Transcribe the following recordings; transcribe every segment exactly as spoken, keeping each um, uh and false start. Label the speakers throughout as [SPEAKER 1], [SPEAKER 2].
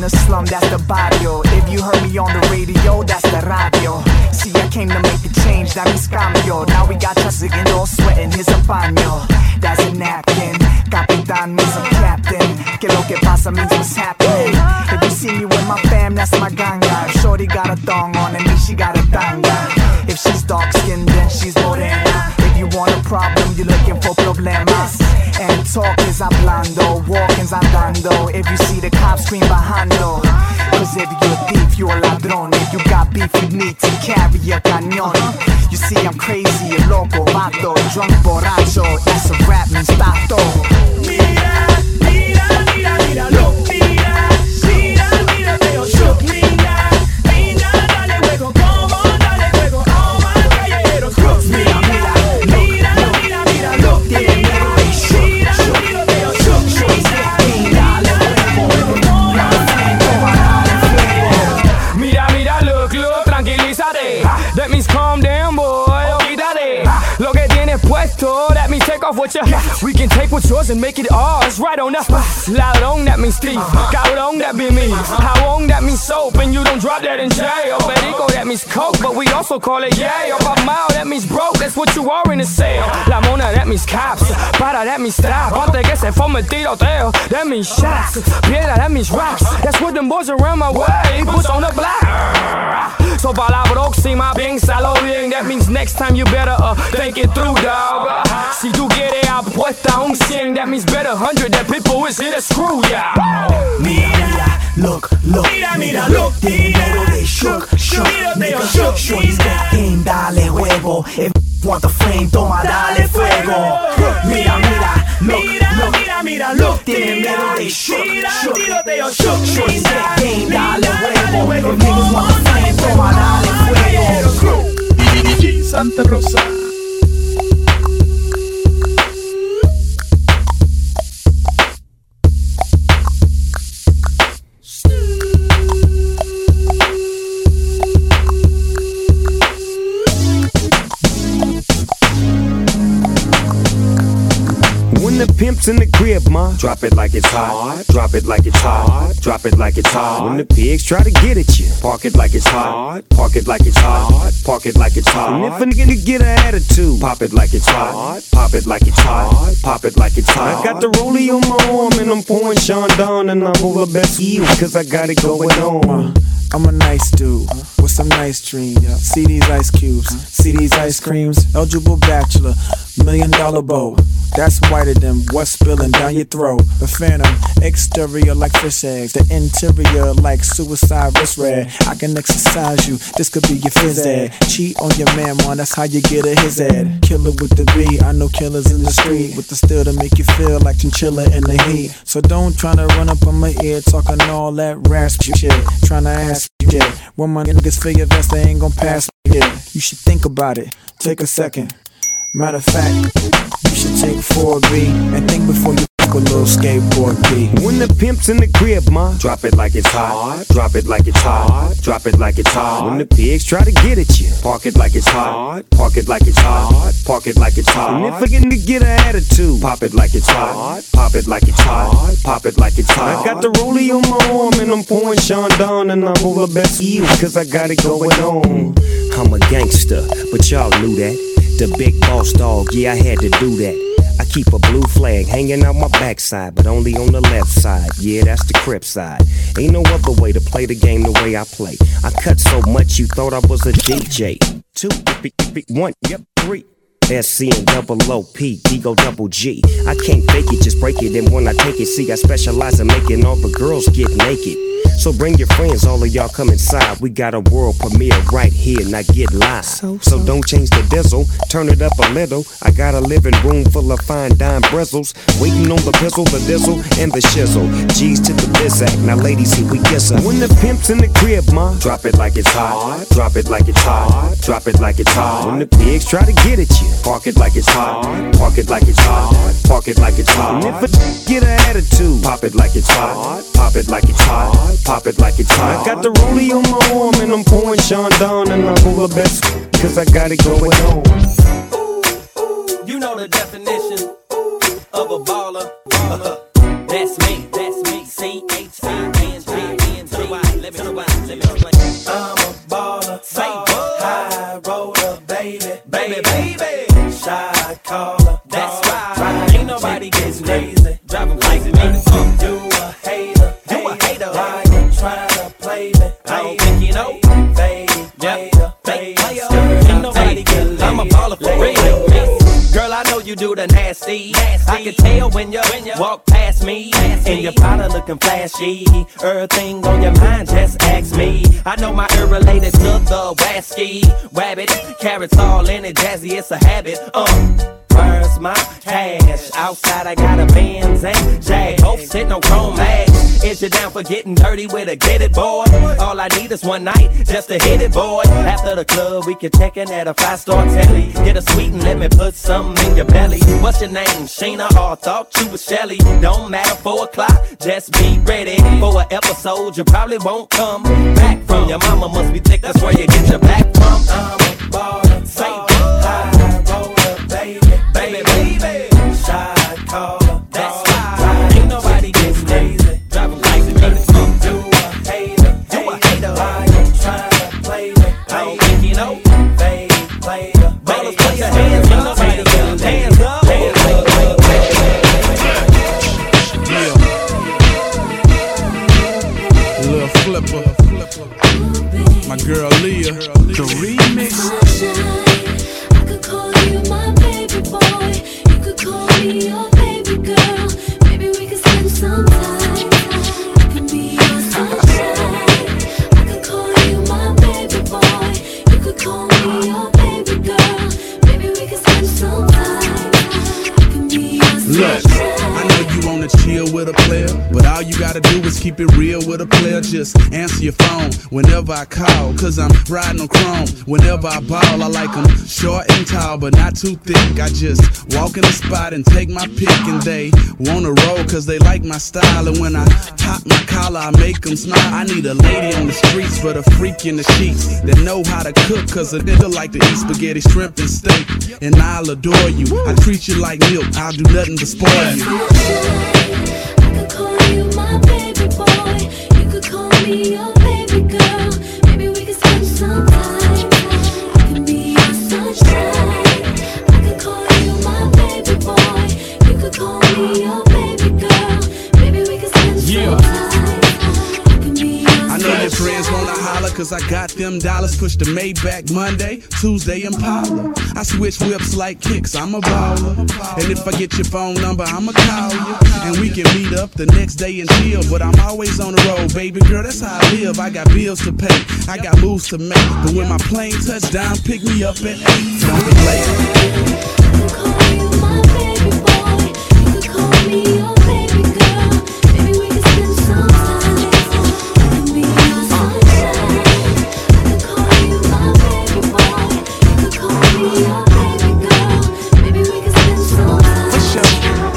[SPEAKER 1] the slum, that's the barrio. If you heard me on the radio, that's the radio. See, I came to make the change, that means cambio. Now we got you singing, all sweating, here's a paño. That's a napkin, Capitan means I'm captain. Que lo que pasa means what's happening. If you see me with my fam, that's my ganga. If shorty got a thong on and me, she got a tanga. If she's dark skinned, then she's morena. If you want a problem, you're looking for problemas. And talk is hablando, walk is andando. If you see the cops, scream bajando. Cause if you're a thief, you're a ladrón. If you got beef with me, to carry a cañón. You see I'm crazy, a loco, vato, drunk, borracho. That's a rap, means tato. Mira, mira, mira, mira, lo mira. Mira, mira, te yo shook. Mira, mira, dale juego, como dale juego. All my callejeros crooks. Mira, mira, mira, mira, mira, lo mira. Mira, mira, te yo shook. Mira, dale juego, como dale fuego.
[SPEAKER 2] Mira, mira, look, look, tranquilízate. That means calm down, boy, olvídate. Lo que tienes puesto, that means take off what you. We can take what's yours and make it ours. Right on up. Ladrón, that means thief. Cabrón, that be me. Jabón, that means soap, and you don't drop that in jail. Perico, that means coke, but we also call it yay. Up a mile, that means broke, that's what you are in the sale. La mona, that means cops. Para, that means stop. Antes que se forme el tiroteo, that means shots. Piedra, that means rocks. That's what them boys around my way puts on the block. So para la próxima, piénsalo bien. That means next time you better uh, think it through, dog. Si tú quieres apuesta un cien, that means bet a hundred that people is here to screw ya.
[SPEAKER 1] Mira, mira, look, look. Mira, mira, look. Dinero they shook, shook. They shook, shorty's got game, dale juego. If you want the flame, toma, dale fuego. Mira, mira, look, look. Mira, mira, look. Dinero they shook, shook. They shook, shorty's got game, dale juego. If niggas want the flame, toma, dale fuego.
[SPEAKER 3] D J Santa Rosa.
[SPEAKER 4] The pimp's in the crib, ma. Drop it like it's hot. Drop it like it's hot. Drop it like it's hot. When the pigs try to get at you, park it like it's hot. Park it like it's hot. Park it like it's hot. And if a nigga get an attitude, pop it like it's hot. Pop it like it's hot. Pop it like it's hot. I got the rollie on my arm and I'm pouring Sean down and I'm over best you cause I got it going on.
[SPEAKER 5] I'm a nice dude with some nice dreams. See these ice cubes, see these ice creams. Eligible bachelor, million dollar bow. That's whiter than what's spilling down your throat. The phantom, exterior like fish eggs. The interior like suicide wrist red. I can exercise you, this could be your phys ed. Cheat on your man, man, that's how you get a his ed. Killer with the B, I know killers in the street. With the steel to make you feel like chinchilla in the heat. So don't tryna run up on my ear talking all that raspy shit. Tryna ask shit. When my niggas feel your vest, they ain't gon' pass me. Yeah, you should think about it, take a second. Matter of fact, you should take four B and think before you fuck a little skateboard B.
[SPEAKER 4] When the pimp's in the crib, ma, drop it like it's hot. Drop it like it's hot. Drop it like it's hot. When the pigs try to get at you, park it like it's hot. Park it like it's hot. Park it like it's hot. And if a nigga get an attitude, pop it like it's hot. Pop it like it's hot. Pop it like it's hot. I got the rollie on my arm and I'm pouring Sean down and I'm over best you cause I got it going on. I'm a gangster, but y'all knew that. The big boss dog, yeah, I had to do that. I keep a blue flag hanging out my backside, but only on the left side. Yeah, that's the Crip side. Ain't no other way to play the game the way I play. I cut so much you thought I was a D J. Two, one, yep, three. S C and double O P, D go double G. I can't fake it, just break it. And when I take it, see, I specialize in making all the girls get naked. So bring your friends, all of y'all come inside. We got a world premiere right here, now get live. So, so. so don't change the diesel, turn it up a little. I got a living room full of fine dime bristles, waiting on the pistol, the dizzle, and the shizzle. G's to the bizac, now ladies, here we kiss her. When the pimp's in the crib, ma, drop it like it's hot. Drop it like it's hot. Drop it like it's hot. When the pigs try to get at you, park it like it's hot. Park it like it's hot. Park it like it's hot. And if a get an attitude, pop it like it's hot. Pop it like it's hot. Pop it like it's hot. I got the rollie on my arm and I'm pouring Sean down and I'm over best cause I got it going on.
[SPEAKER 6] Ooh, you know the definition of a baller. baller. That's me, that's me. C H E N G E N baby, baby. Shot caller, that's right. right. Ain't nobody gets crazy. Driving like me. Uh, you a hater, you a hater. Why you tryna play me? I don't think you know. Fade, later, fade. Ain't nobody get laid. I'm a baller for real. Girl, I know you do the nasty. nasty. I can tell when you, when you walk past me. Past and your powder looking flashy. Everything on your mind, just ask me. I know my herb related to the wasky. Rabbit, carrots all in it, jazzy, it's a habit. Uh. Where's my cash? Outside I got a Benz and Jag. Both sitting on chrome mags. Is you down for getting dirty with a get it, boy? All I need is one night just to hit it, boy. After the club we can check in at a five-star telly. Get a sweet and let me put something in your belly. What's your name? Sheena or thought you was Shelly? Don't matter, four o'clock, just be ready for an episode you probably won't come back from. Your mama must be thick, that's where you get your back from. I'm a baller, say high roller, baby. Baby, baby, shot caller, that's right. Ain't nobody gets lazy. Driving like me. Uh, you a hater, you a hater. Why you tryna play me? I don't think you know. Fade, player, ballers, put your hands up. Nobody gets hands up. Hands up.
[SPEAKER 7] Yeah. Little flipper. My girl Leah. The remix.
[SPEAKER 8] I could call you my baby boy. You could call me your baby girl. Maybe we could spend some time. I can be your sunshine. I could call you my baby boy. You could call me your baby girl. Maybe we could spend some time. I can be your sunshine.
[SPEAKER 7] Look, I know you wanna chill with a player, but all you gotta do is keep it real with a player. Just answer your phone whenever I call, cause I'm riding on chrome. Whenever I ball, I like them short and tall, but not too thick. I just walk in the spot and take my pick, and they wanna roll cause they like my style. And when I pop my collar, I make them smile. I need a lady on the streets for the freak in the sheets that know how to cook, cause a nigga like to eat spaghetti, shrimp, and steak. And I'll adore you, I treat you like milk, I'll do nothing but spoil you.
[SPEAKER 8] I could call you my baby boy. You could call me your baby girl. Maybe we could spend some time. I can be your sunshine. I could call you my baby boy. You could call me your baby girl. Maybe we could spend
[SPEAKER 7] Yeah.
[SPEAKER 8] some time. I can be your
[SPEAKER 7] I know your friends wanna holler cause I got them dollars. Push the Maybach Monday, Tuesday Impala. I switch whips like kicks, I'm a baller. And if I get your phone number, I'ma call you. And we can meet up the next day and chill. But I'm always on the road, baby girl, that's how I live. I got bills to pay, I got moves to make. But when my plane touch down, pick me up at eight. Don't be late.
[SPEAKER 8] I could call you my baby boy. You could call me your baby girl. Maybe we could spend some time. I can be your sunshine. I could call you my baby boy. You could call me your baby girl. Maybe we could spend some time.
[SPEAKER 5] For sure.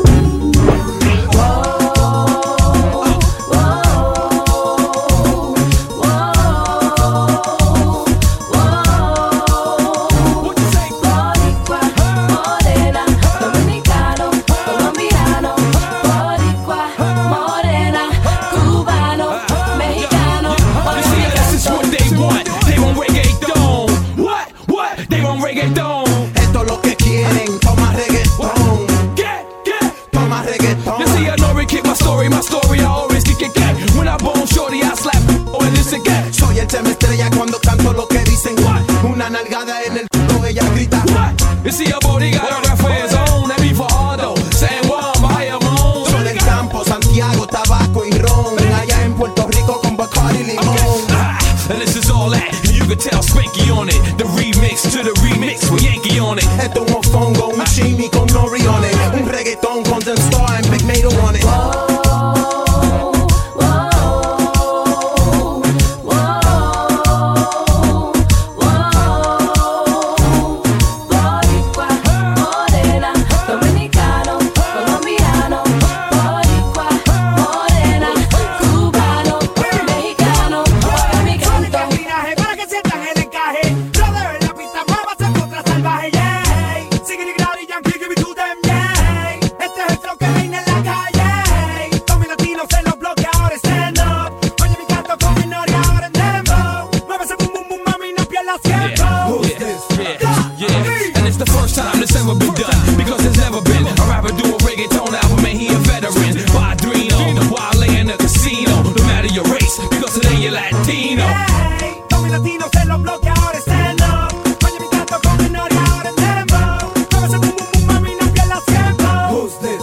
[SPEAKER 9] Esto es lo que quieren, toma reggaetón.
[SPEAKER 2] Get, get.
[SPEAKER 9] Toma reggaetón.
[SPEAKER 2] You see, I know kick my story, my story, I always kick it, get. When I bone shorty, I slap, oh, and this again.
[SPEAKER 9] Soy el tema estrella cuando canto lo que dicen. Una nalgada en el culo, ella grita.
[SPEAKER 2] What? You see, a body got a rap for his own, that be for Aldo. San Juan, Bayamón.
[SPEAKER 9] Soy del campo, Santiago, tabaco y ron. Allá en Puerto Rico con Bacardi y limón.
[SPEAKER 2] Okay. Ah, and this is all that, and you can tell Spanky on it. The remix to the remix with Yankee on it.
[SPEAKER 9] Esto es un mofongo, un chimi con nori on it. Un reggaetón con Zen Star and Big Mato on it.
[SPEAKER 10] it's the first time this ever been done. Because there's never been a rapper do a reggaeton album and he a veteran. Padrino, Wale in the casino. No matter your race, because today you're Latino.
[SPEAKER 11] Hey, todos mis latinos en los bloques ahora stand up. Oye mi canto con menores ahora en tempo. Muévese boom boom boom mami, no pierdas tiempo. Who's this?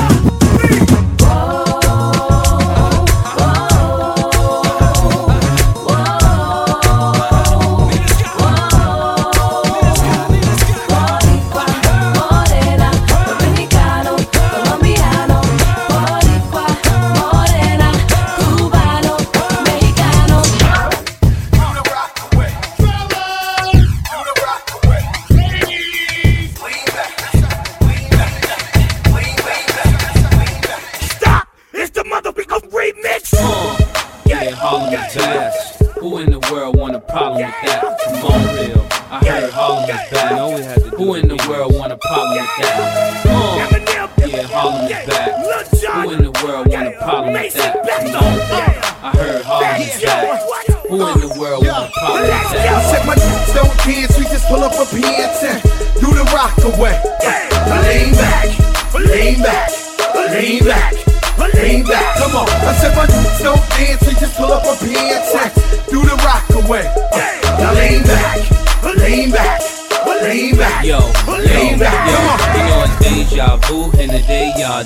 [SPEAKER 12] Who in the world want a problem with that? Come on, real. I heard Harlem is back. No, we had to Who in the world want a problem with that? Come on. Yeah, Harlem is back. Who in the world want a problem with that? Come on. I heard Harlem is back. Who in the world want a problem with that?
[SPEAKER 9] I said my dudes don't dance, we just pull up a pants and do the rock away. Lean back, lean back, lean back. Lean back, come on. I said my dudes don't dance, we just pull up our pants and do the rock away. Now lean back, lean back, lean back.
[SPEAKER 12] Yo, lean back, come on. You know it's deja vu, and the day y'all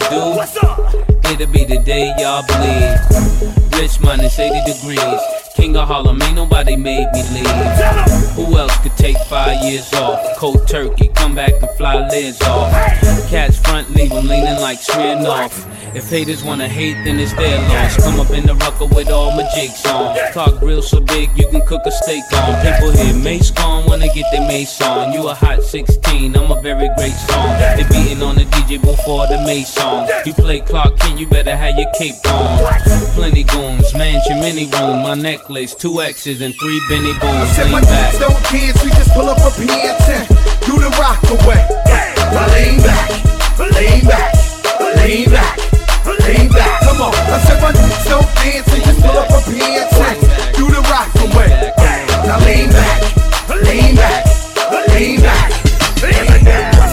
[SPEAKER 12] do, it'll be the day y'all bleed. Rich minus eighty degrees. King of Harlem, ain't nobody made me leave. Who else could take five years off? Cold turkey, come back and fly lids off. Catch front, leave them leaning like Smirnoff. If haters wanna hate, then it's their loss. Come up in the rucker with all my jigs on. Talk grill so big, you can cook a steak on. People hear Mace gone, wanna get their Mace on. You a hot sixteen, I'm a very great song. They beating on the D J before the Mace song. You play Clark Kent, you better have your cape on. Plenty goons, mansion, mini room, my necklace, two X's and three Benny Booms.
[SPEAKER 9] Lean my back. Don't dance, we just pull up our pants and do the rock away. Now lean back, lean back, lean back. Lean back, come on. I said my dudes don't dance, we just pull up our pants and do the rock away. Now lean back, lean back, lean back, lean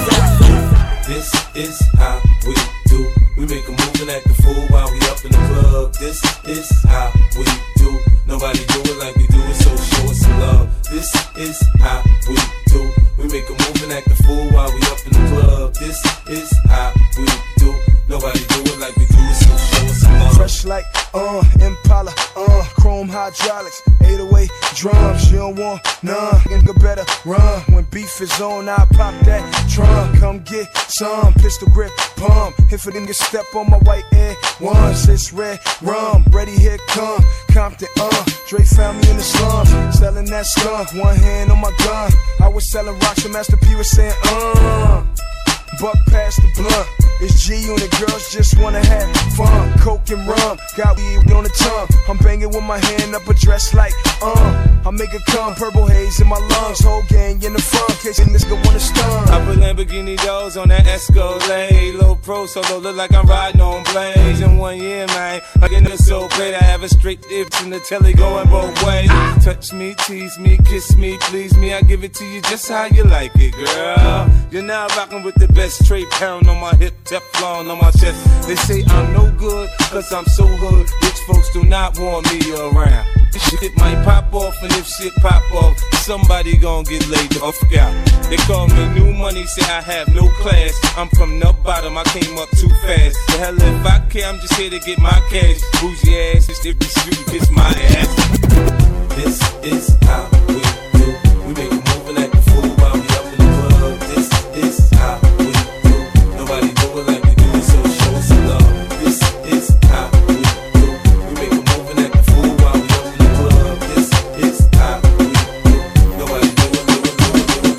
[SPEAKER 9] back.
[SPEAKER 6] This is how we do. We make a move and act a fool while we up in the club. This is how we do. Nobody do it like we do it, so show us some love. This is how we do. We make a move and act a fool while we up in the club. This is how we do. Nobody do it like we do it, so show us some love.
[SPEAKER 13] Fresh like, uh, Impala, uh, chrome hydraulics, eight oh eight drums, you don't want none, nigga better run. When beef is on, I pop that trunk, come get some, pistol grip, pump. If a nigga step on my white air ones, it's red rum, ready here come, Compton, uh, Dre found me in the slums, selling that skunk, one hand on my gun. I was selling rocks and Master P was saying, uh, buck past the blunt. It's G and the girls just wanna have fun. Coke and rum, got weed on the tongue. I'm banging with my hand up a dress like, uh I make it come, purple haze in my lungs. Whole gang in the front, case this nigga wanna stun.
[SPEAKER 6] I put Lamborghini doors on that Escalade. Low pro solo, look like I'm riding on blades. In one year, man, I get it so great. I have a straight dips in the telly going both ways. Touch me, tease me, kiss me, please me. I give it to you just how you like it, girl. You're now rocking with the best straight pound on my hip, Teflon on my chest. They say I'm no good, cause I'm so hood. Rich folks do not want me around. This shit might pop off, and if shit pop off, somebody gon' get laid the fuck out. They call me new money, say I have no class. I'm from the bottom, I came up too fast. The hell if I care, I'm just here to get my cash. Bougie ass, it's if you shoot, kiss my ass. This is how we do. We make a move and act a fool while we up in the club. This is how we do. Nobody do it like we do it, so show us some love. This is how we do. We make a move and act a fool while we up in the club. This is how we do. Nobody do it, do it, do it,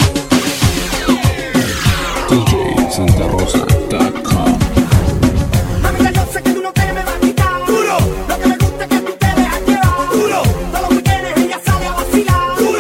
[SPEAKER 6] do it, do it.
[SPEAKER 14] D J Santa Rosa dot com.
[SPEAKER 11] Mami, ya yo sé que tú no te me vas a quitar. Duro. Lo que me gusta es que tú te dejas llevar. Duro. Todos los weekends ella sale a vacilar. Duro.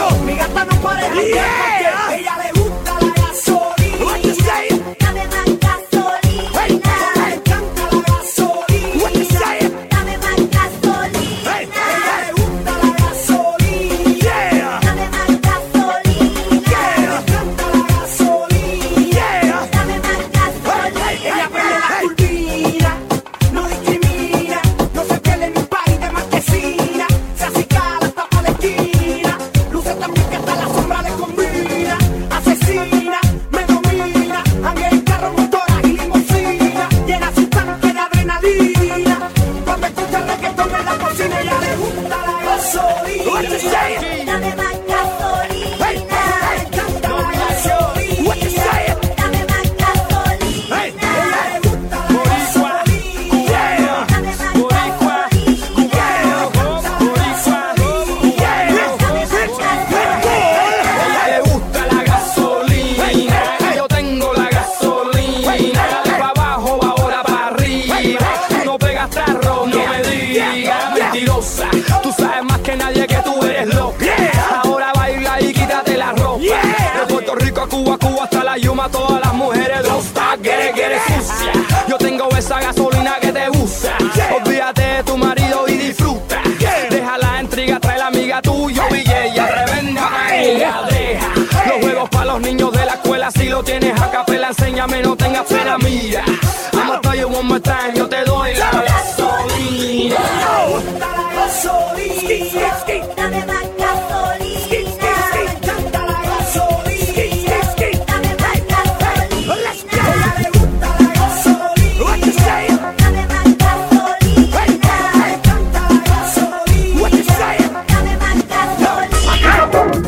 [SPEAKER 2] toma a todas las mujeres. Don't stop, get it, get it sucia. Yo tengo esa gasolina que te gusta. Olvídate de tu marido y disfruta. Deja la intriga, trae la amiga tuya y ella reventa ella deja. Los juegos para los niños de la escuela, si lo tienes a capela, enséñame, no tengas pena mía. I'ma tell you one more time, yo te doy la gasolina.
[SPEAKER 11] La gasolina, dame más gasolina. Me encanta la gasolina, dame más gasolina. A ella le gusta la gasolina. What you say? Dame más gasolina. Me encanta la gasolina. What you say? Dame más gasolina.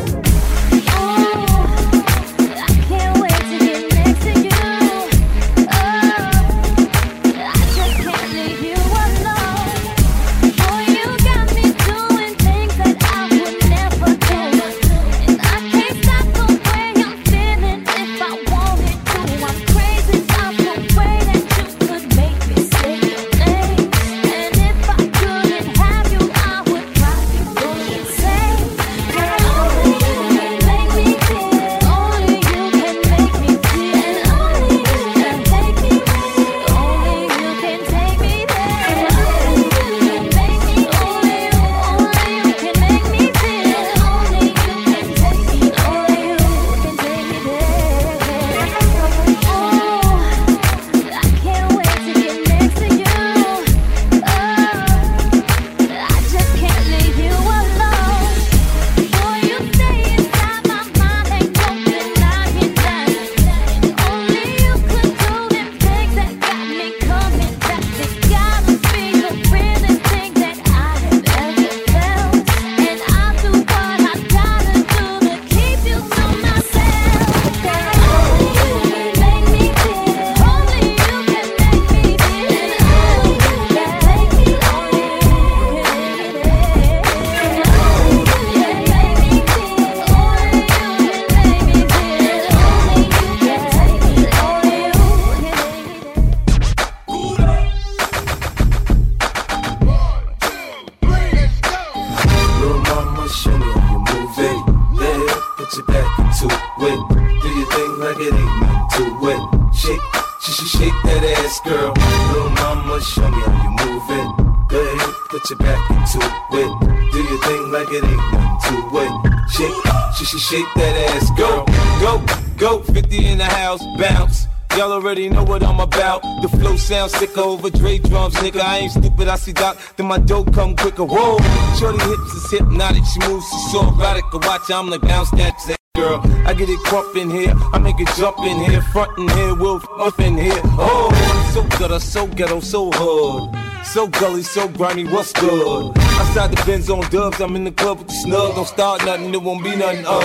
[SPEAKER 6] Shake that ass, go, go, go, fifty in the house, bounce. Y'all already know what I'm about. The flow sounds sicker over Dre drums, nigga. I ain't stupid, I see Doc, then my dough come quicker. Whoa, shorty hips is hypnotic, she moves, she's so erotic. I watch, I'm like bounce that shit, girl. I get it crump in here, I make it jump in here, front in here, we'll up in here. Oh, so ghetto, so ghetto, so hood. So gully, so grimy, what's good? Outside the Benz on dubs, I'm in the club with the snug. Don't start nothing, it won't be nothing, uh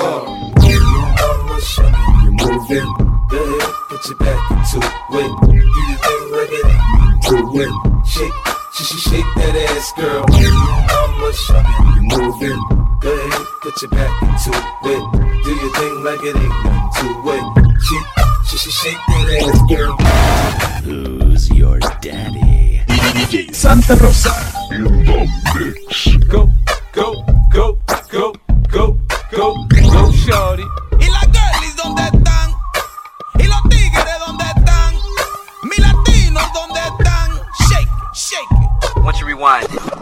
[SPEAKER 6] I'ma show you, you moving. Go ahead, put your back into it. Do your thing like it ain't do it. Shake, shake, shake that ass, girl. I'ma show you, you moving. Go ahead, put your back into it. Do your thing like it ain't nothing to it. Shake, shake, shake that ass, girl.
[SPEAKER 15] Who's your daddy?
[SPEAKER 3] D J Santa Rosa in the mix.
[SPEAKER 6] Go, go, go, go, go, go, go, shorty.
[SPEAKER 10] Y las girlies, ¿dónde están? Y los tigres, ¿dónde están? Mis latinos, ¿dónde están? Shake, shake it.
[SPEAKER 15] Once you rewind it.